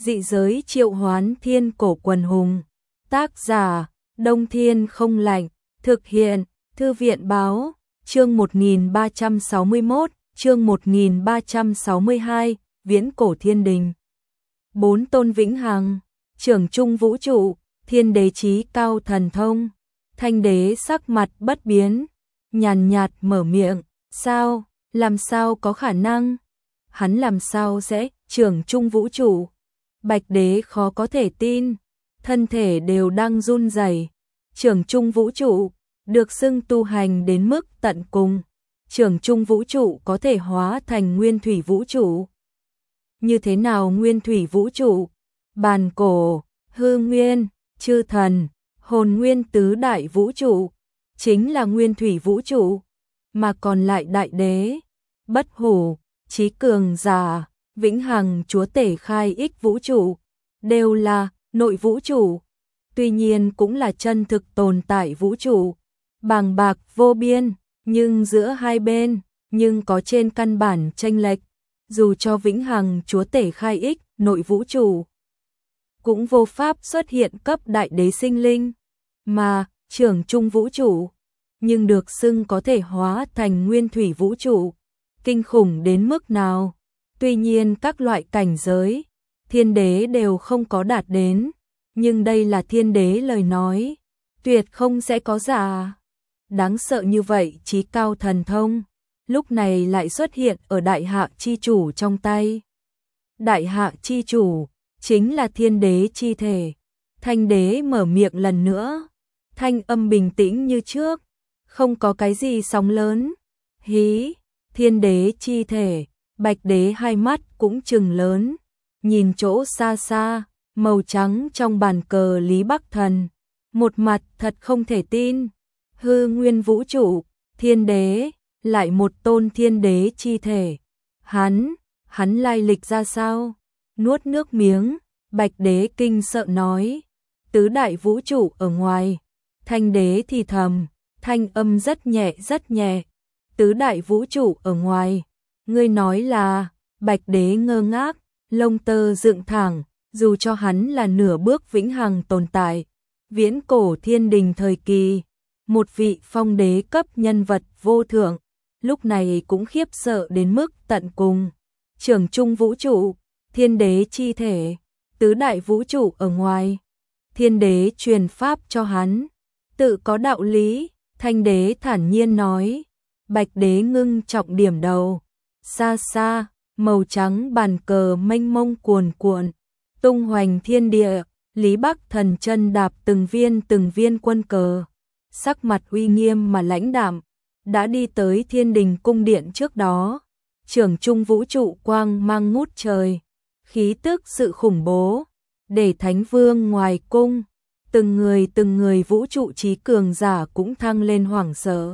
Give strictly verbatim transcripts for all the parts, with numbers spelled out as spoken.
Dị giới triệu hoán thiên cổ quần hùng. Tác giả, Đông Thiên Không Lạnh. Thực hiện, Thư viện Báo. Chương một nghìn ba trăm sáu mươi mốt, chương một nghìn ba trăm sáu mươi hai, Viễn Cổ Thiên Đình. Bốn tôn vĩnh hằng, trưởng trung vũ trụ, thiên đế chí cao thần thông. Thanh đế sắc mặt bất biến, nhàn nhạt mở miệng, sao, làm sao có khả năng? Hắn làm sao sẽ trưởng trung vũ trụ? Bạch đế khó có thể tin, thân thể đều đang run rẩy. Trưởng trung vũ trụ, được xưng tu hành đến mức tận cùng. Trưởng trung vũ trụ có thể hóa thành nguyên thủy vũ trụ. Như thế nào nguyên thủy vũ trụ? Bàn cổ, hư nguyên, chư thần, hồn nguyên tứ đại vũ trụ, chính là nguyên thủy vũ trụ. Mà còn lại đại đế, bất hủ, chí cường giả, vĩnh hằng chúa tể khai ích vũ trụ, đều là nội vũ trụ. Tuy nhiên cũng là chân thực tồn tại vũ trụ, bàng bạc vô biên, nhưng giữa hai bên, nhưng có trên căn bản chênh lệch. Dù cho vĩnh hằng chúa tể khai ích nội vũ trụ, cũng vô pháp xuất hiện cấp đại đế sinh linh, mà trưởng trung vũ trụ, nhưng được xưng có thể hóa thành nguyên thủy vũ trụ, kinh khủng đến mức nào. Tuy nhiên các loại cảnh giới, thiên đế đều không có đạt đến, nhưng đây là thiên đế lời nói, tuyệt không sẽ có giả. Đáng sợ như vậy chí cao thần thông, lúc này lại xuất hiện ở đại hạ chi chủ trong tay. Đại hạ chi chủ, chính là thiên đế chi thể. Thanh đế mở miệng lần nữa, thanh âm bình tĩnh như trước, không có cái gì sóng lớn. Hí, thiên đế chi thể, bạch đế hai mắt cũng trừng lớn, nhìn chỗ xa xa, màu trắng trong bàn cờ Lý Bắc Thần, một mặt thật không thể tin. Hư nguyên vũ trụ, thiên đế, lại một tôn thiên đế chi thể. Hắn, hắn lai lịch ra sao? Nuốt nước miếng, bạch đế kinh sợ nói, tứ đại vũ trụ ở ngoài. Thanh đế thì thầm, thanh âm rất nhẹ rất nhẹ, tứ đại vũ trụ ở ngoài. Ngươi nói là, bạch đế ngơ ngác, lông tơ dựng thẳng, dù cho hắn là nửa bước vĩnh hằng tồn tại, viễn cổ thiên đình thời kỳ, một vị phong đế cấp nhân vật vô thượng, lúc này cũng khiếp sợ đến mức tận cùng. Trưởng trung vũ trụ, thiên đế chi thể, tứ đại vũ trụ ở ngoài. Thiên đế truyền pháp cho hắn, tự có đạo lý. Thanh đế thản nhiên nói. Bạch đế ngưng trọng điểm đầu, xa xa, màu trắng bàn cờ mênh mông cuồn cuộn, tung hoành thiên địa. Lý Bắc Thần chân đạp từng viên từng viên quân cờ, sắc mặt uy nghiêm mà lãnh đạm, đã đi tới thiên đình cung điện trước đó. Trưởng trung vũ trụ quang mang ngút trời, khí tức sự khủng bố, để thánh vương ngoài cung, từng người từng người vũ trụ chí cường giả cũng thăng lên hoảng sợ.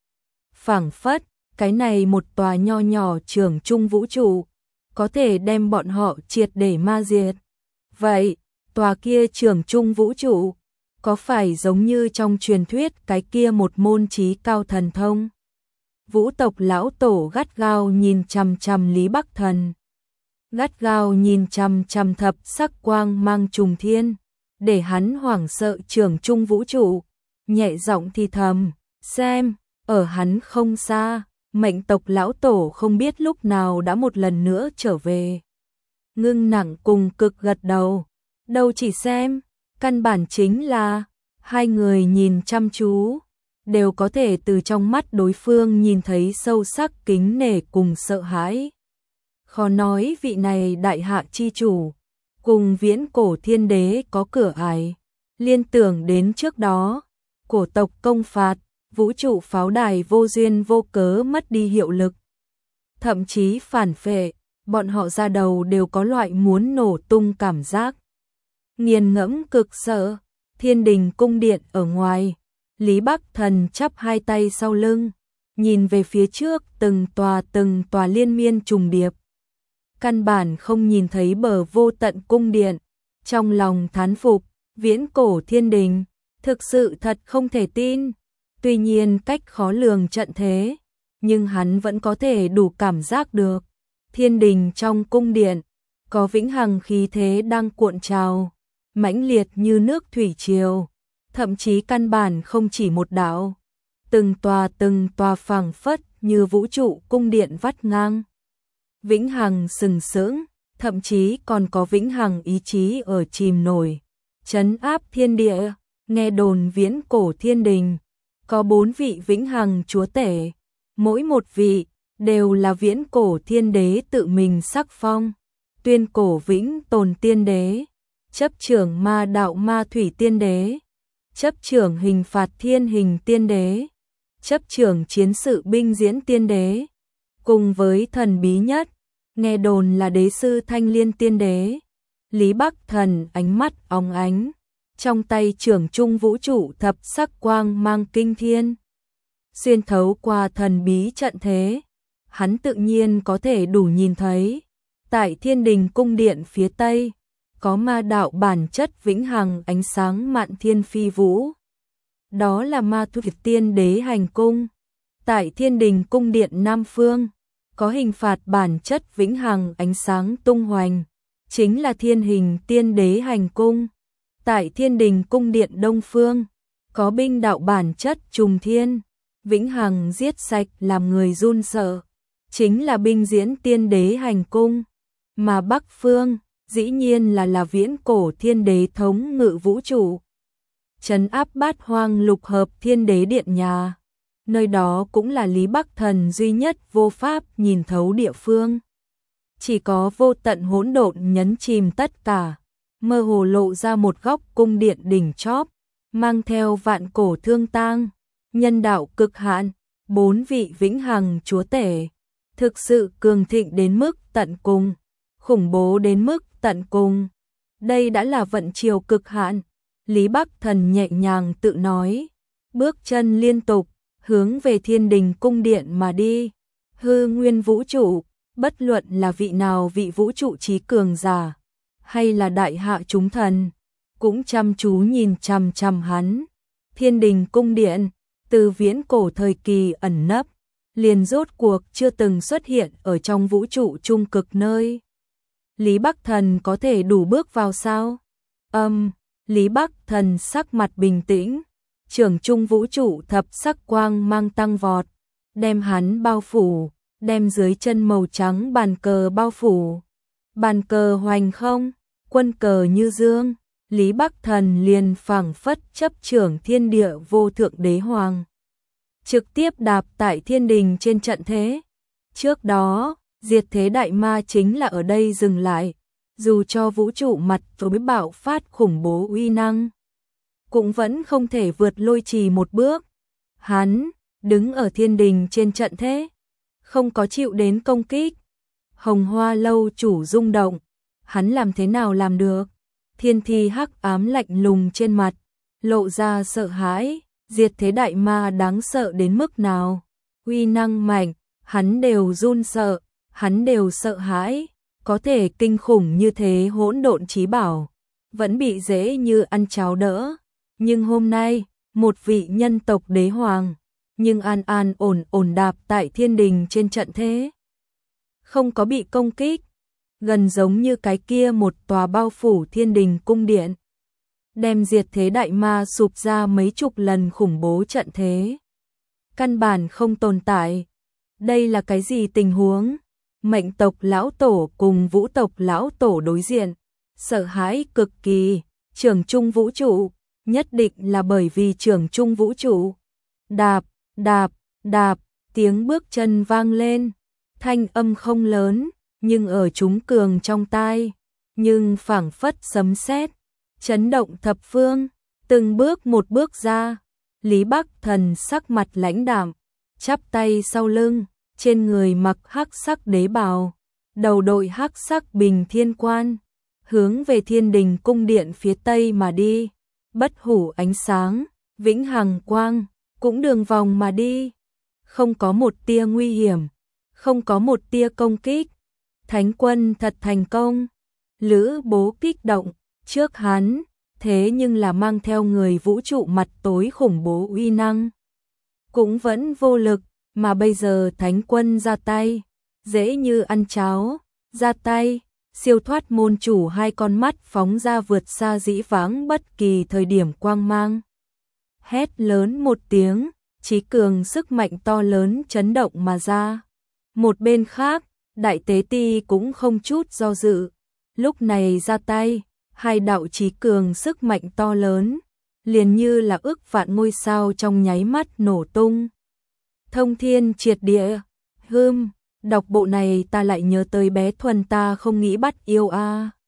Phảng phất, cái này một tòa nho nhỏ trưởng trung vũ trụ, có thể đem bọn họ triệt để ma diệt. Vậy, tòa kia trưởng trung vũ trụ, có phải giống như trong truyền thuyết cái kia một môn chí cao thần thông? Vũ tộc lão tổ gắt gao nhìn chằm chằm Lý Bắc Thần, gắt gao nhìn chằm chằm thập sắc quang mang trùng thiên, để hắn hoảng sợ. Trưởng trung vũ trụ, nhẹ giọng thì thầm, xem, ở hắn không xa, mệnh tộc lão tổ không biết lúc nào đã một lần nữa trở về. Ngưng nặng cùng cực gật đầu, đâu chỉ xem, căn bản chính là, hai người nhìn chăm chú, đều có thể từ trong mắt đối phương nhìn thấy sâu sắc kính nể cùng sợ hãi. Khó nói vị này đại hạ chi chủ, cùng viễn cổ thiên đế có cửa ải. Liên tưởng đến trước đó, cổ tộc công phạt, vũ trụ pháo đài vô duyên vô cớ mất đi hiệu lực. Thậm chí phản phệ, bọn họ ra đầu đều có loại muốn nổ tung cảm giác. Nghiền ngẫm cực sợ, thiên đình cung điện ở ngoài, Lý Bắc Thần chắp hai tay sau lưng, nhìn về phía trước từng tòa từng tòa liên miên trùng điệp. Căn bản không nhìn thấy bờ vô tận cung điện, trong lòng thán phục, viễn cổ thiên đình, thực sự thật không thể tin. Tuy nhiên cách khó lường trận thế, nhưng hắn vẫn có thể đủ cảm giác được. Thiên đình trong cung điện, có vĩnh hằng khí thế đang cuộn trào, mãnh liệt như nước thủy triều, thậm chí căn bản không chỉ một đạo, từng tòa từng tòa phảng phất như vũ trụ cung điện vắt ngang. Vĩnh hằng sừng sững, thậm chí còn có vĩnh hằng ý chí ở chìm nổi, trấn áp thiên địa. Nghe đồn viễn cổ thiên đình có bốn vị vĩnh hằng chúa tể, mỗi một vị đều là viễn cổ thiên đế tự mình sắc phong. Tuyên cổ vĩnh tồn tiên đế, chấp trưởng ma đạo ma thủy tiên đế, chấp trưởng hình phạt thiên hình tiên đế, chấp trưởng chiến sự binh diễn tiên đế, cùng với thần bí nhất, nghe đồn là đế sư Thanh Liên tiên đế. Lý Bắc Thần ánh mắt óng ánh, trong tay trưởng trung vũ trụ thập sắc quang mang kinh thiên, xuyên thấu qua thần bí trận thế, hắn tự nhiên có thể đủ nhìn thấy, tại thiên đình cung điện phía tây, có ma đạo bản chất vĩnh hằng ánh sáng mạn thiên phi vũ. Đó là ma thủy tiên đế hành cung. Tại thiên đình cung điện Nam Phương, có hình phạt bản chất vĩnh hằng ánh sáng tung hoành, chính là thiên hình tiên đế hành cung. Tại thiên đình cung điện Đông Phương, có binh đạo bản chất trùng thiên, vĩnh hằng giết sạch làm người run sợ, chính là binh diễn tiên đế hành cung. Mà Bắc Phương, dĩ nhiên là là viễn cổ thiên đế thống ngự vũ trụ, trấn áp bát hoang lục hợp thiên đế điện nhà. Nơi đó cũng là Lý Bắc Thần duy nhất vô pháp nhìn thấu địa phương. Chỉ có vô tận hỗn độn nhấn chìm tất cả, mơ hồ lộ ra một góc cung điện đỉnh chóp, mang theo vạn cổ thương tang, nhân đạo cực hạn, bốn vị vĩnh hằng chúa tể, thực sự cường thịnh đến mức tận cùng, khủng bố đến mức tận cùng. Đây đã là vận chiều cực hạn. Lý Bắc Thần nhẹ nhàng tự nói, bước chân liên tục, hướng về thiên đình cung điện mà đi. Hư nguyên vũ trụ, bất luận là vị nào vị vũ trụ trí cường giả, hay là đại hạ chúng thần, cũng chăm chú nhìn chằm chằm hắn. Thiên đình cung điện, từ viễn cổ thời kỳ ẩn nấp, liền rốt cuộc chưa từng xuất hiện ở trong vũ trụ trung cực nơi. Lý Bắc Thần có thể đủ bước vào sao? Âm, um, Lý Bắc Thần sắc mặt bình tĩnh, trưởng trung vũ trụ thập sắc quang mang tăng vọt, đem hắn bao phủ, đem dưới chân màu trắng bàn cờ bao phủ. Bàn cờ hoành không, quân cờ như dương, Lý Bắc Thần liền phảng phất chấp trưởng thiên địa vô thượng đế hoàng, trực tiếp đạp tại thiên đình trên trận thế. Trước đó, diệt thế đại ma chính là ở đây dừng lại, dù cho vũ trụ mặt tối bạo phát khủng bố uy năng, cũng vẫn không thể vượt lôi trì một bước. Hắn đứng ở thiên đình trên trận thế, không có chịu đến công kích. Hồng Hoa lâu chủ rung động, hắn làm thế nào làm được? Thiên Thi hắc ám lạnh lùng trên mặt, lộ ra sợ hãi, diệt thế đại ma đáng sợ đến mức nào, uy năng mạnh, hắn đều run sợ, hắn đều sợ hãi, có thể kinh khủng như thế hỗn độn chí bảo, vẫn bị dễ như ăn cháo đỡ. Nhưng hôm nay, một vị nhân tộc đế hoàng, nhưng an an ổn ổn đạp tại thiên đình trên trận thế, không có bị công kích, gần giống như cái kia một tòa bao phủ thiên đình cung điện, đem diệt thế đại ma sụp ra mấy chục lần khủng bố trận thế, căn bản không tồn tại. Đây là cái gì tình huống? Mệnh tộc lão tổ cùng vũ tộc lão tổ đối diện, sợ hãi cực kỳ. Trưởng trung vũ trụ, nhất định là bởi vì trưởng trung vũ trụ. Đạp, đạp, đạp, tiếng bước chân vang lên, thanh âm không lớn, nhưng ở chúng cường trong tai, nhưng phảng phất sấm sét, chấn động thập phương. Từng bước một bước ra, Lý Bắc Thần sắc mặt lãnh đạm, chắp tay sau lưng, trên người mặc hắc sắc đế bào, đầu đội hắc sắc bình thiên quan, hướng về thiên đình cung điện phía tây mà đi. Bất hủ ánh sáng, vĩnh hằng quang, cũng đường vòng mà đi, không có một tia nguy hiểm, không có một tia công kích. Thánh quân thật thành công. Lữ Bố kích động, trước hắn, thế nhưng là mang theo người vũ trụ mặt tối khủng bố uy năng, cũng vẫn vô lực, mà bây giờ thánh quân ra tay, dễ như ăn cháo, ra tay, siêu thoát môn chủ hai con mắt phóng ra vượt xa dĩ vãng bất kỳ thời điểm quang mang. Hét lớn một tiếng, trí cường sức mạnh to lớn chấn động mà ra. Một bên khác, đại tế ti cũng không chút do dự, lúc này ra tay, hai đạo trí cường sức mạnh to lớn, liền như là ức vạn ngôi sao trong nháy mắt nổ tung. Thông thiên triệt địa, hưm, đọc bộ này ta lại nhớ tới bé Thuần ta không nghĩ bắt yêu a.